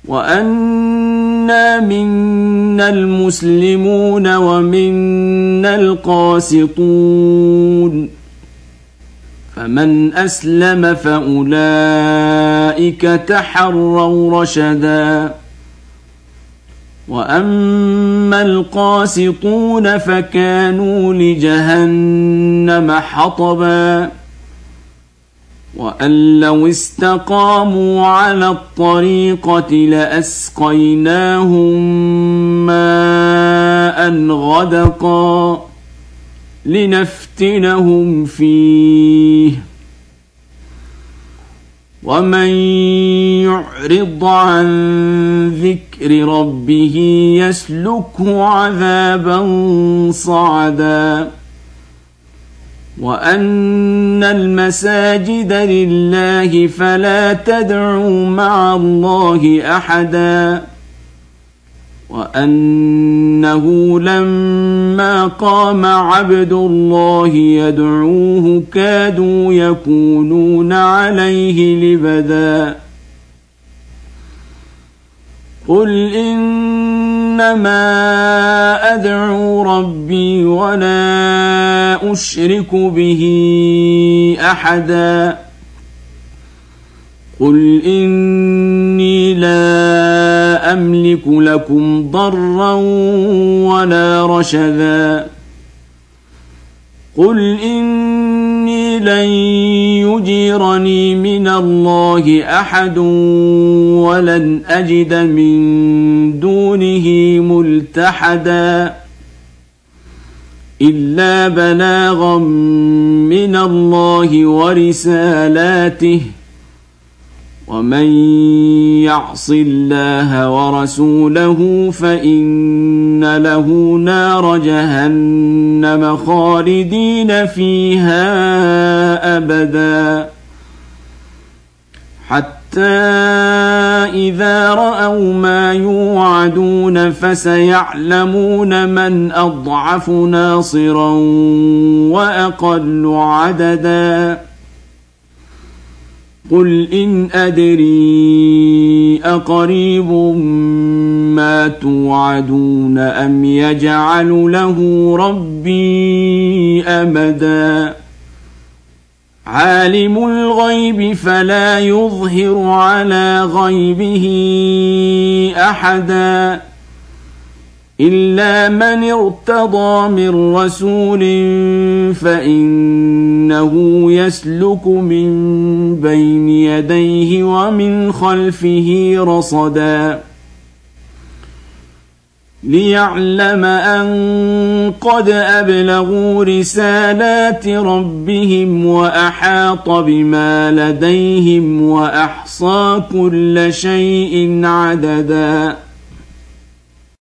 وأنا منا المسلمون ومنا القاسطون فمن أسلم فأولئك تحروا رشدا وأما القاسطون فكانوا لجهنم حطبا وأن لو استقاموا على الطريقة لأسقيناهم ماء غدقا لنفتنهم فيه ومن يعرض عن ذكر ربه يسلكه عذابا صعدا وأن المساجد لله فلا تدعوا مع الله أحدا وأنه لما قام عبد الله يدعوه كادوا يكونون عليه لبدا قل إنما أدعو ربي ولا أشرك به أحدا قل إني لا أملك لكم ضرا ولا رشدا قل إني لن يجيرني من الله أحد ولن أجد من دونه ملتحدا إلا بلاغا من الله ورسالاته ومن يعص الله ورسوله فإن له نار جهنم خالدين فيها أبدا حتى إذا رأوا ما يوعدون فسيعلمون من أضعف ناصرا وأقل عددا قل إن أدري أقريب ما توعدون أم يجعل له ربي أمدا عالم الغيب فلا يظهر على غيبه أحدا إلا من ارتضى من رسول فإنه يسلك من بين يديه ومن خلفه رصدا ليعلم أن قد أبلغوا رسالات ربهم وأحاط بما لديهم وأحصى كل شيء عددا